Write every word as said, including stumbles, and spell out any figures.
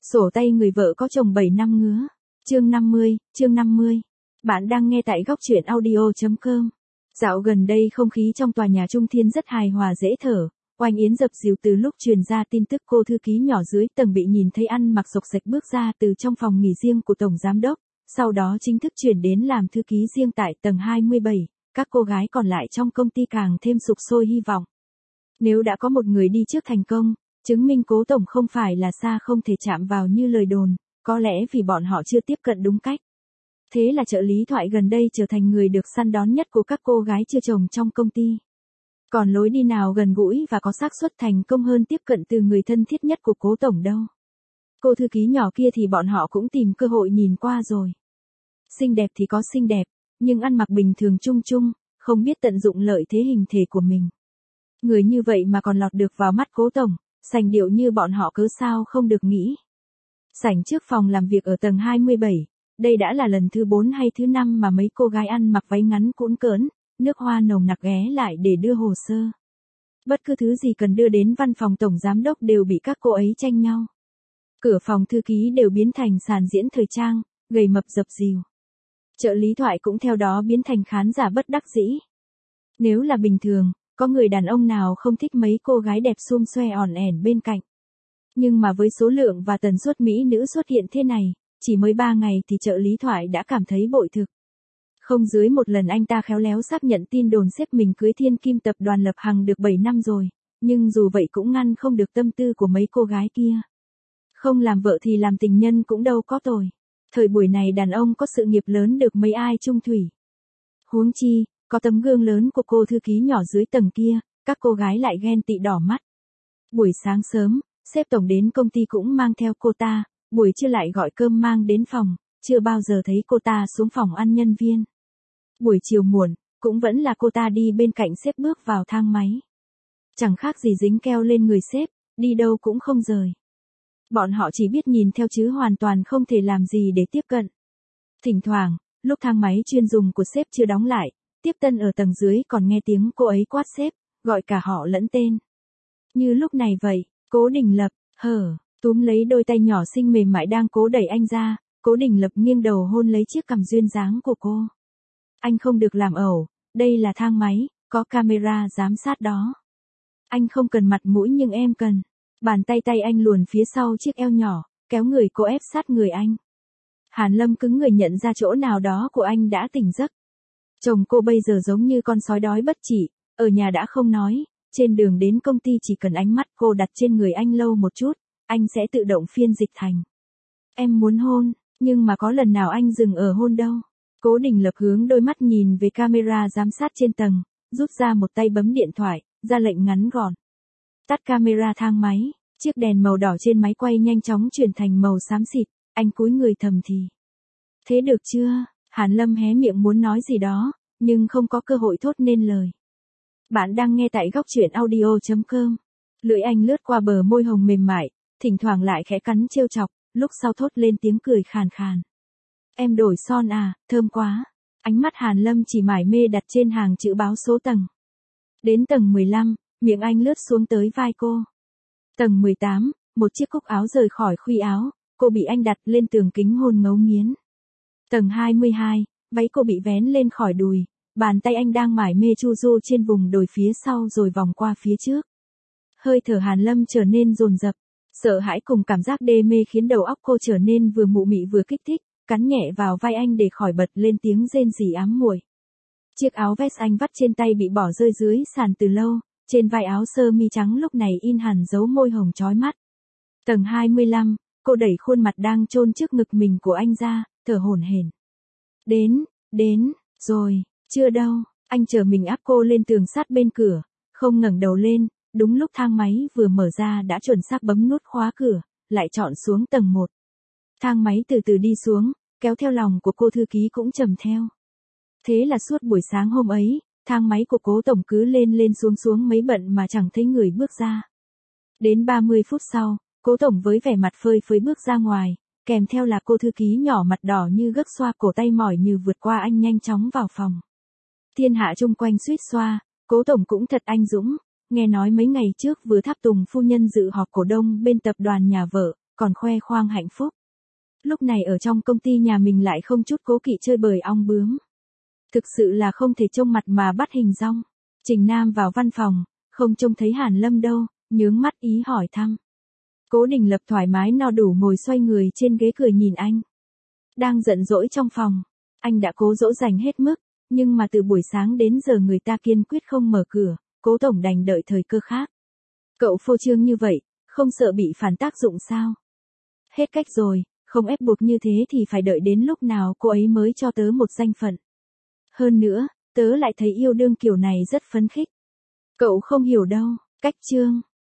Sổ tay người vợ có chồng bảy năm ngứa. Chương năm mươi, chương năm mươi. Bạn đang nghe tại góc truyện audio chấm com. Dạo gần đây không khí trong tòa nhà Trung Thiên rất hài hòa dễ thở. Oanh yến dập dìu từ lúc truyền ra tin tức cô thư ký nhỏ dưới tầng bị nhìn thấy ăn mặc xộc xệch bước ra từ trong phòng nghỉ riêng của tổng giám đốc, sau đó chính thức chuyển đến làm thư ký riêng tại tầng hai mươi bảy. Các cô gái còn lại trong công ty càng thêm sục sôi hy vọng. Nếu đã có một người đi trước thành công, chứng minh cố tổng không phải là xa không thể chạm vào như lời đồn, có lẽ vì bọn họ chưa tiếp cận đúng cách. Thế là trợ lý Thoại gần đây trở thành người được săn đón nhất của các cô gái chưa chồng trong công ty. Còn lối đi nào gần gũi và có xác suất thành công hơn tiếp cận từ người thân thiết nhất của cố tổng đâu. Cô thư ký nhỏ kia thì bọn họ cũng tìm cơ hội nhìn qua rồi. Xinh đẹp thì có xinh đẹp, nhưng ăn mặc bình thường chung chung, không biết tận dụng lợi thế hình thể của mình. Người như vậy mà còn lọt được vào mắt cố tổng, sành điệu như bọn họ cớ sao không được nghĩ. Sảnh trước phòng làm việc ở tầng hai mươi bảy, đây đã là lần thứ bốn hay thứ năm mà mấy cô gái ăn mặc váy ngắn cũn cỡn, nước hoa nồng nặc ghé lại để đưa hồ sơ. Bất cứ thứ gì cần đưa đến văn phòng tổng giám đốc đều bị các cô ấy tranh nhau. Cửa phòng thư ký đều biến thành sàn diễn thời trang, gầy mập dập dìu. Trợ lý Thoại cũng theo đó biến thành khán giả bất đắc dĩ. Nếu là bình thường, có người đàn ông nào không thích mấy cô gái đẹp xum xoe ỏn ẻn bên cạnh. Nhưng mà với số lượng và tần suất mỹ nữ xuất hiện thế này, chỉ mới ba ngày thì trợ lý Thoại đã cảm thấy bội thực. Không dưới một lần anh ta khéo léo xác nhận tin đồn xếp mình cưới thiên kim tập đoàn Lập Hằng được bảy năm rồi, nhưng dù vậy cũng ngăn không được tâm tư của mấy cô gái kia. Không làm vợ thì làm tình nhân cũng đâu có tồi. Thời buổi này đàn ông có sự nghiệp lớn được mấy ai chung thủy. Huống chi, có tấm gương lớn của cô thư ký nhỏ dưới tầng kia, các cô gái lại ghen tị đỏ mắt. Buổi sáng sớm, sếp tổng đến công ty cũng mang theo cô ta, buổi trưa lại gọi cơm mang đến phòng, chưa bao giờ thấy cô ta xuống phòng ăn nhân viên. Buổi chiều muộn, cũng vẫn là cô ta đi bên cạnh sếp bước vào thang máy. Chẳng khác gì dính keo lên người sếp, đi đâu cũng không rời. Bọn họ chỉ biết nhìn theo chứ hoàn toàn không thể làm gì để tiếp cận. Thỉnh thoảng, lúc thang máy chuyên dùng của sếp chưa đóng lại, tiếp tân ở tầng dưới còn nghe tiếng cô ấy quát sếp, gọi cả họ lẫn tên. Như lúc này vậy, Cố Đình Lập, hở, túm lấy đôi tay nhỏ xinh mềm mại đang cố đẩy anh ra, Cố Đình Lập nghiêng đầu hôn lấy chiếc cằm duyên dáng của cô. Anh không được làm ẩu, đây là thang máy, có camera giám sát đó. Anh không cần mặt mũi nhưng em cần. Bàn tay tay anh luồn phía sau chiếc eo nhỏ, kéo người cô ép sát người anh. Hàn Lâm cứng người nhận ra chỗ nào đó của anh đã tỉnh giấc. Chồng cô bây giờ giống như con sói đói bất chỉ, ở nhà đã không nói, trên đường đến công ty chỉ cần ánh mắt cô đặt trên người anh lâu một chút, anh sẽ tự động phiên dịch thành. Em muốn hôn, nhưng mà có lần nào anh dừng ở hôn đâu. Cố Đình Lập hướng đôi mắt nhìn về camera giám sát trên tầng, rút ra một tay bấm điện thoại, ra lệnh ngắn gọn. Tắt camera thang máy, chiếc đèn màu đỏ trên máy quay nhanh chóng chuyển thành màu xám xịt, anh cúi người thầm thì. Thế được chưa? Hàn Lâm hé miệng muốn nói gì đó, nhưng không có cơ hội thốt nên lời. Bạn đang nghe tại góc truyện audio chấm com. Lưỡi anh lướt qua bờ môi hồng mềm mại, thỉnh thoảng lại khẽ cắn trêu chọc, lúc sau thốt lên tiếng cười khàn khàn. Em đổi son à, thơm quá. Ánh mắt Hàn Lâm chỉ mải mê đặt trên hàng chữ báo số tầng. Đến tầng mười lăm, miệng anh lướt xuống tới vai cô. Tầng mười tám, một chiếc cúc áo rời khỏi khuy áo, cô bị anh đặt lên tường kính hôn ngấu nghiến. Tầng hai mươi hai, váy cô bị vén lên khỏi đùi, bàn tay anh đang mải mê chu du trên vùng đồi phía sau rồi vòng qua phía trước. Hơi thở Hàn Lâm trở nên dồn dập, sợ hãi cùng cảm giác đê mê khiến đầu óc cô trở nên vừa mụ mị vừa kích thích, cắn nhẹ vào vai anh để khỏi bật lên tiếng rên rỉ ám muội. Chiếc áo vest anh vắt trên tay bị bỏ rơi dưới sàn từ lâu, trên vai áo sơ mi trắng lúc này in hẳn dấu môi hồng chói mắt. Tầng hai mươi lăm, cô đẩy khuôn mặt đang chôn trước ngực mình của anh ra, thở hổn hển. Đến, đến, rồi, chưa đâu, anh chờ mình áp cô lên tường sát bên cửa, không ngẩng đầu lên, đúng lúc thang máy vừa mở ra đã chuẩn xác bấm nút khóa cửa, lại chọn xuống tầng một. Thang máy từ từ đi xuống, kéo theo lòng của cô thư ký cũng trầm theo. Thế là suốt buổi sáng hôm ấy, thang máy của Cố tổng cứ lên lên xuống xuống mấy bận mà chẳng thấy người bước ra. Đến ba mươi phút sau, Cố tổng với vẻ mặt phơi phới bước ra ngoài, kèm theo là cô thư ký nhỏ mặt đỏ như gấc xoa cổ tay mỏi như vượt qua anh nhanh chóng vào phòng. Thiên hạ chung quanh suýt xoa, Cố tổng cũng thật anh dũng, nghe nói mấy ngày trước vừa tháp tùng phu nhân dự họp cổ đông bên tập đoàn nhà vợ, còn khoe khoang hạnh phúc. Lúc này ở trong công ty nhà mình lại không chút cố kỵ chơi bời ong bướm. Thực sự là không thể trông mặt mà bắt hình dong. Trình Nam vào văn phòng, không trông thấy Hàn Lâm đâu, nhướng mắt ý hỏi thăm. Cố Đình Lập thoải mái no đủ ngồi xoay người trên ghế cười nhìn anh. Đang giận dỗi trong phòng, anh đã cố dỗ dành hết mức, nhưng mà từ buổi sáng đến giờ người ta kiên quyết không mở cửa, Cố tổng đành đợi thời cơ khác. Cậu phô trương như vậy, không sợ bị phản tác dụng sao? Hết cách rồi, không ép buộc như thế thì phải đợi đến lúc nào cô ấy mới cho tớ một danh phận. Hơn nữa, tớ lại thấy yêu đương kiểu này rất phấn khích. Cậu không hiểu đâu, cách trương.